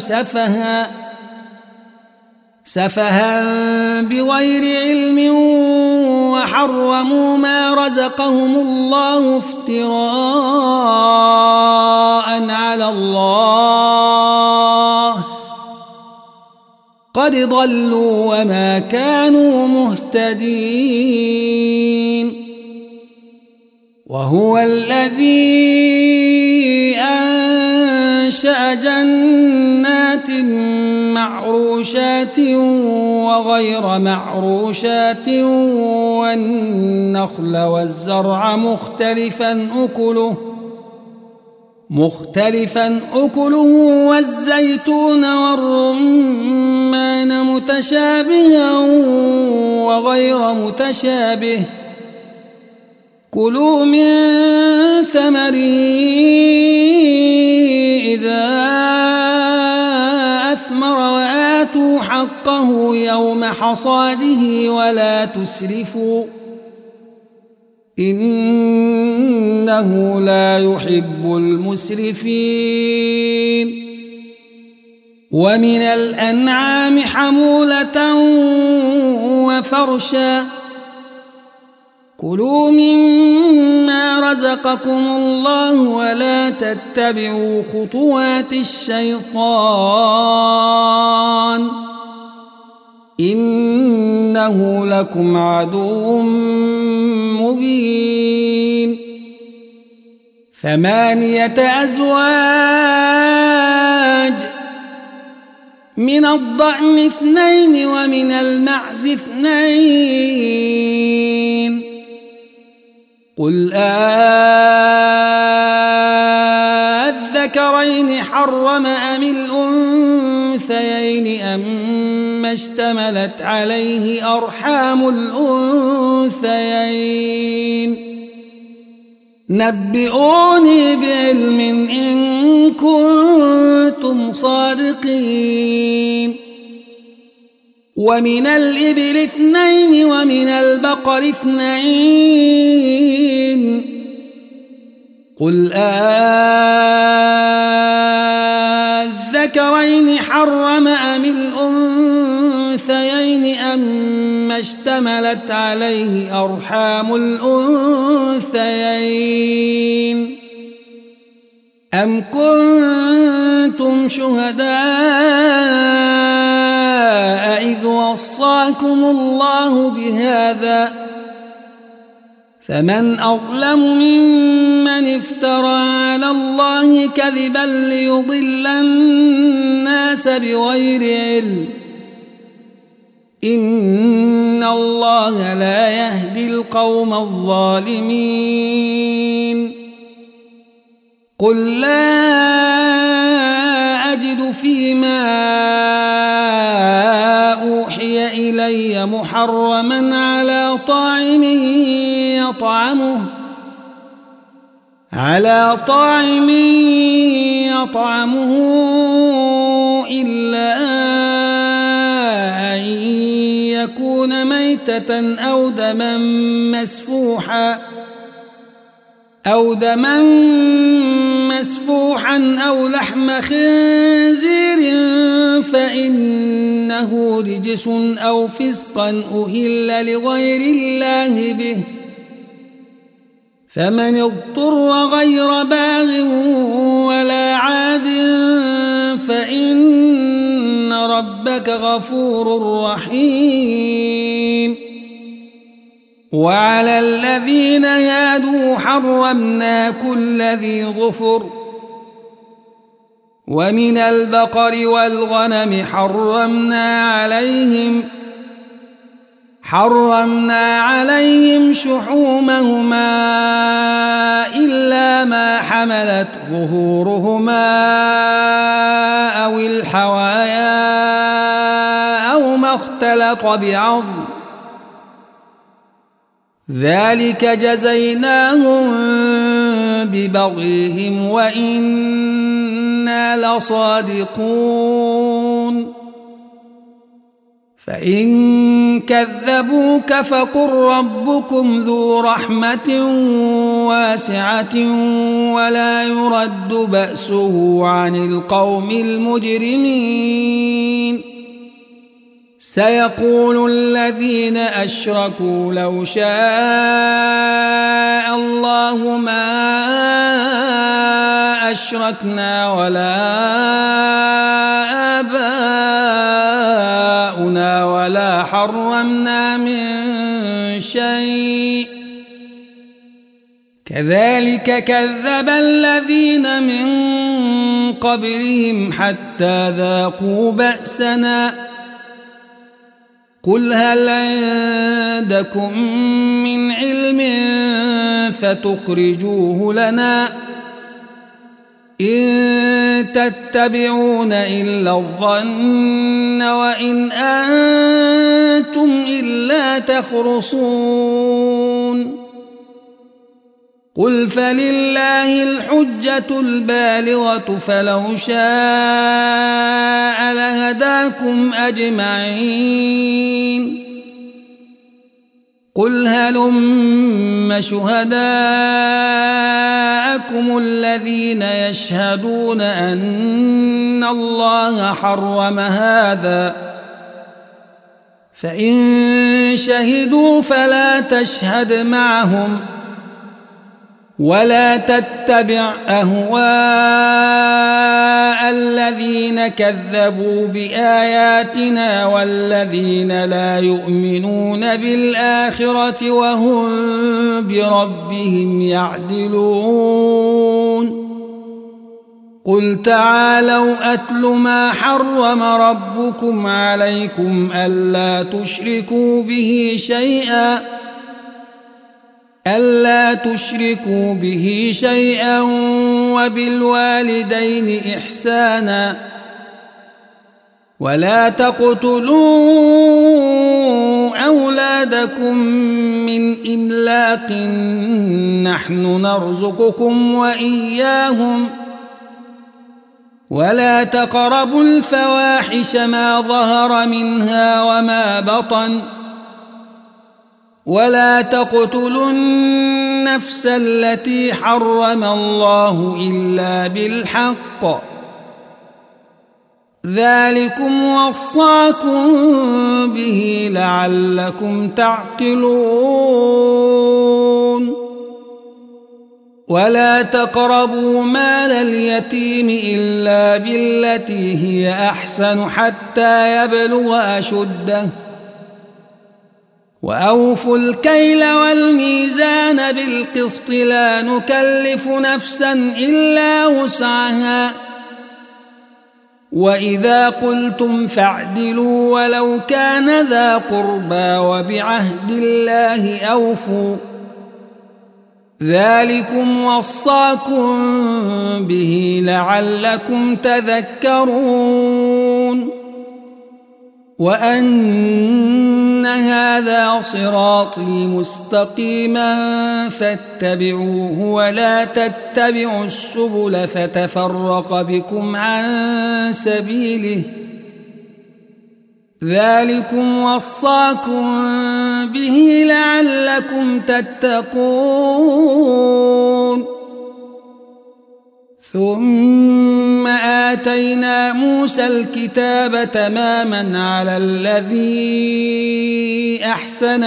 سفها بغير علم وحرموا ما رزقهم الله افتراء على الله قد ضلوا وما كانوا مهتدين وهو الذي أنشأ جنات معروشات وغير معروشات والنخل والزرع مختلفا أكله والزيتون والرمان متشابها وغير متشابه كلوا من ثمره إذا أثمر وآتوا حقه يوم حصاده ولا تسرفوا إنه لا يحب المسرفين ومن الأنعام حمولة وفرشا كلوا مما رزقكم الله ولا تتبعوا خطوات الشيطان إنه لكم عدو مبين 8 أزواج من الضأن 2 ومن المعز 2 قل أذكرين حرم أم الأنثيين أما اشتملت عليه أرحام الأنثيين نبئوني بعلم إن كنتم صادقين ومن الإبل 2 ومن البقر 2 قل أذكرين حرم أم الأنثيين أما اشتملت عليه أرحام الأنثيين أم كنتم شهداء إذ وصاكم الله بهذا فمن أظلم ممن افترى على الله كذبا ليضل الناس بغير علم إن الله لا يهدي القوم الظالمين قل لا أجد فيما أوحي إلي محرما على طاعم يطعمه إلا أن يكون ميتة أو دما مسفوحا أو لحم خنزير فإنه رجس أو فسقا أهل لغير الله به فمن اضطر غير باغ ولا عاد فإن ربك غفور رحيم وعلى الذين هادوا حرمنا كل ذي ظفر ومن البقر والغنم حرمنا عليهم شحومهما إلا ما حملت ظهورهما أو الحوايا أو ما اختلط بعظم ذلك جزيناهم ببغيهم وإنا لصادقون فإن كذبوك فقل ربكم ذو رحمة واسعة ولا يرد بأسه عن القوم المجرمين سيقول الذين أشركوا لو شاء الله ما أشركنا ولا آباؤنا ولا حرمنا من شيء كذلك كذب الذين من قبلهم حتى ذاقوا بأسنا قل هل عندكم من علم فتخرجوه لنا إن تتبعون إلا الظن وإن أنتم إلا تخرصون قل فلله الحجة البالغة فلو شاء لهداكم أجمعين قل هلم شهداءكم الذين يشهدون أن الله حرم هذا فإن شهدوا فلا تشهد معهم ولا تتبع أهواء الذين كذبوا بآياتنا والذين لا يؤمنون بالآخرة وهم بربهم يعدلون قل تعالوا أتل ما حرم ربكم عليكم ألا تشركوا به شيئا وبالوالدين إحسانا ولا تقتلوا أولادكم من إملاق نحن نرزقكم وإياهم ولا تقربوا الفواحش ما ظهر منها وما بطن ولا تقتلوا النفس التي حرم الله إلا بالحق ذلكم وصاكم به لعلكم تعقلون ولا تقربوا مال اليتيم إلا بالتي هي أحسن حتى يبلغ أشده وأوفوا الكيل والميزان بالقسط لا نكلف نفسا إلا وسعها وإذا قلتم فاعدلوا ولو كان ذا قربى وبعهد الله أوفوا ذلكم وصاكم به لعلكم تذكرون وأن هذا صراطي مستقيما فاتبعوه ولا تتبعوا السبل فتفرق بكم عن سبيله ذلكم وصاكم به لعلكم تتقون ثم آتينا موسى الكتاب تماما على الذي أحسن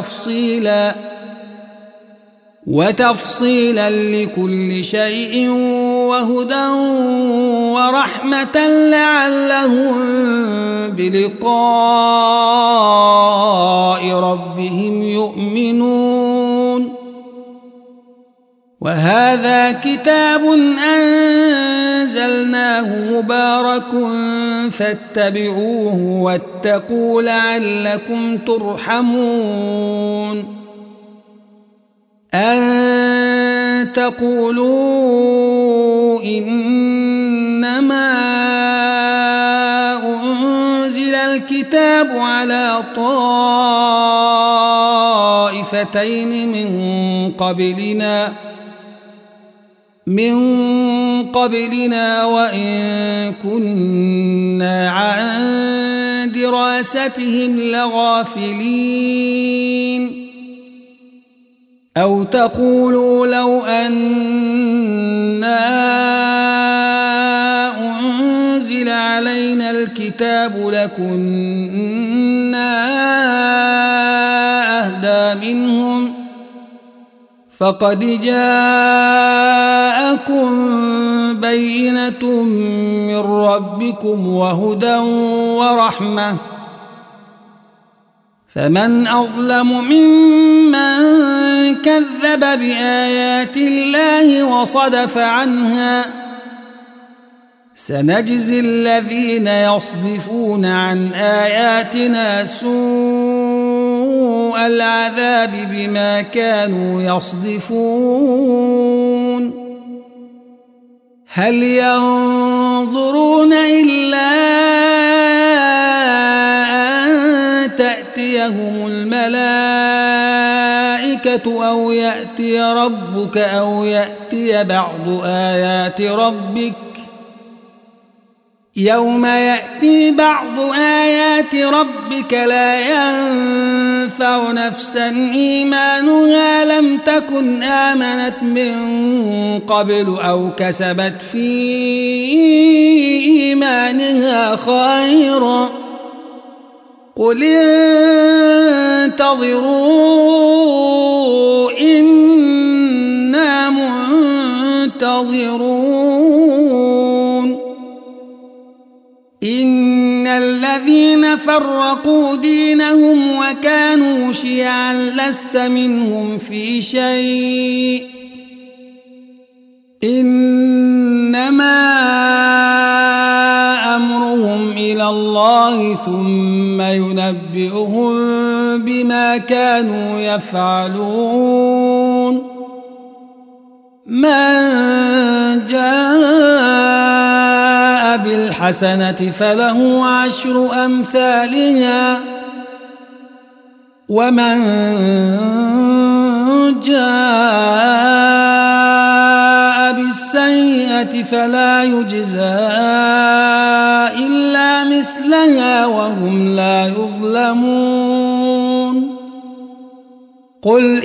وتفصيلا لكل شيء وهدى ورحمة لعلهم بلقاء ربهم يؤمنون وهذا كتاب أنزلناه مبارك فاتبعوه واتقوا لعلكم ترحمون أن تقولوا إنما أنزل الكتاب على طائفتين من قبلنا وإن كنا عن دراستهم لغافلين أو تقولوا لو أنا أنزل علينا الكتاب لكنا فقد جاءكم بينة من ربكم وهدى ورحمة فمن أظلم ممن كذب بآيات الله وصدف عنها سنجزي الذين يصدفون عن آياتنا سوء العذاب بما كانوا يصدفون هل ينظرون إلا أن تأتيهم الملائكة أو يأتي ربك أو يأتي بعض آيات ربك يوم يأتي بعض آيات ربك لا ينفع نفسا إيمانها لم تكن آمنت من قبل أو كسبت في إيمانها خيرا قل انتظروا إنا منتظرون إن الذين فرقوا دينهم وكانوا شيعا لست منهم في شيء إنما أمرهم إلى الله ثم ينبئهم بما كانوا يفعلون من جاء بالحسنة فله عشر أمثالها ومن جاء بالسيئة فلا يجزى إلا مثلها وهم لا يظلمون قل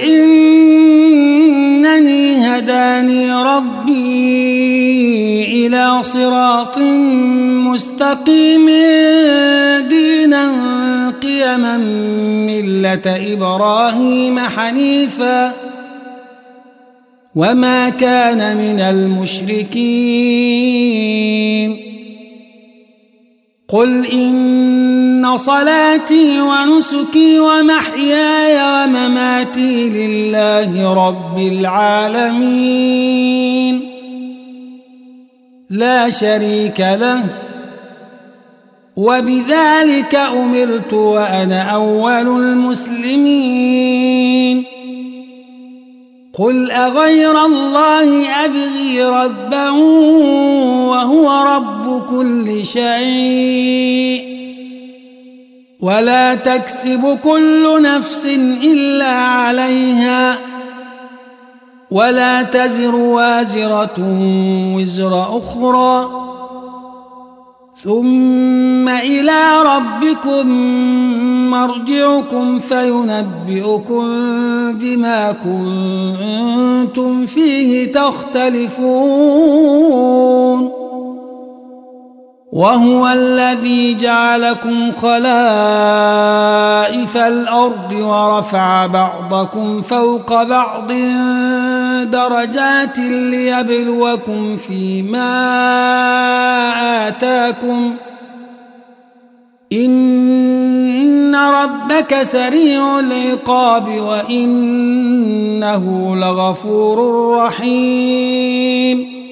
إنني هداني ربي إلى صراط مستقيم دينا قيما ملة إبراهيم حنيفا وما كان من المشركين قل إن صلاتي ونسكي ومحياي ومماتي لله رب العالمين لا شريك له وبذلك أمرت وأنا أول المسلمين قل أغير الله أبغي ربا وهو رب كل شيء ولا تكسب كل نفس إلا عليها ولا تزر وازرة وزر أخرى ثم إلى ربكم مرجعكم فينبئكم بما كنتم فيه تختلفون وهو الذي جعلكم خلائف الأرض ورفع بعضكم فوق بعض درجات ليبلوكم فيما آتاكم إن ربك سريع العقاب وإنه لغفور رحيم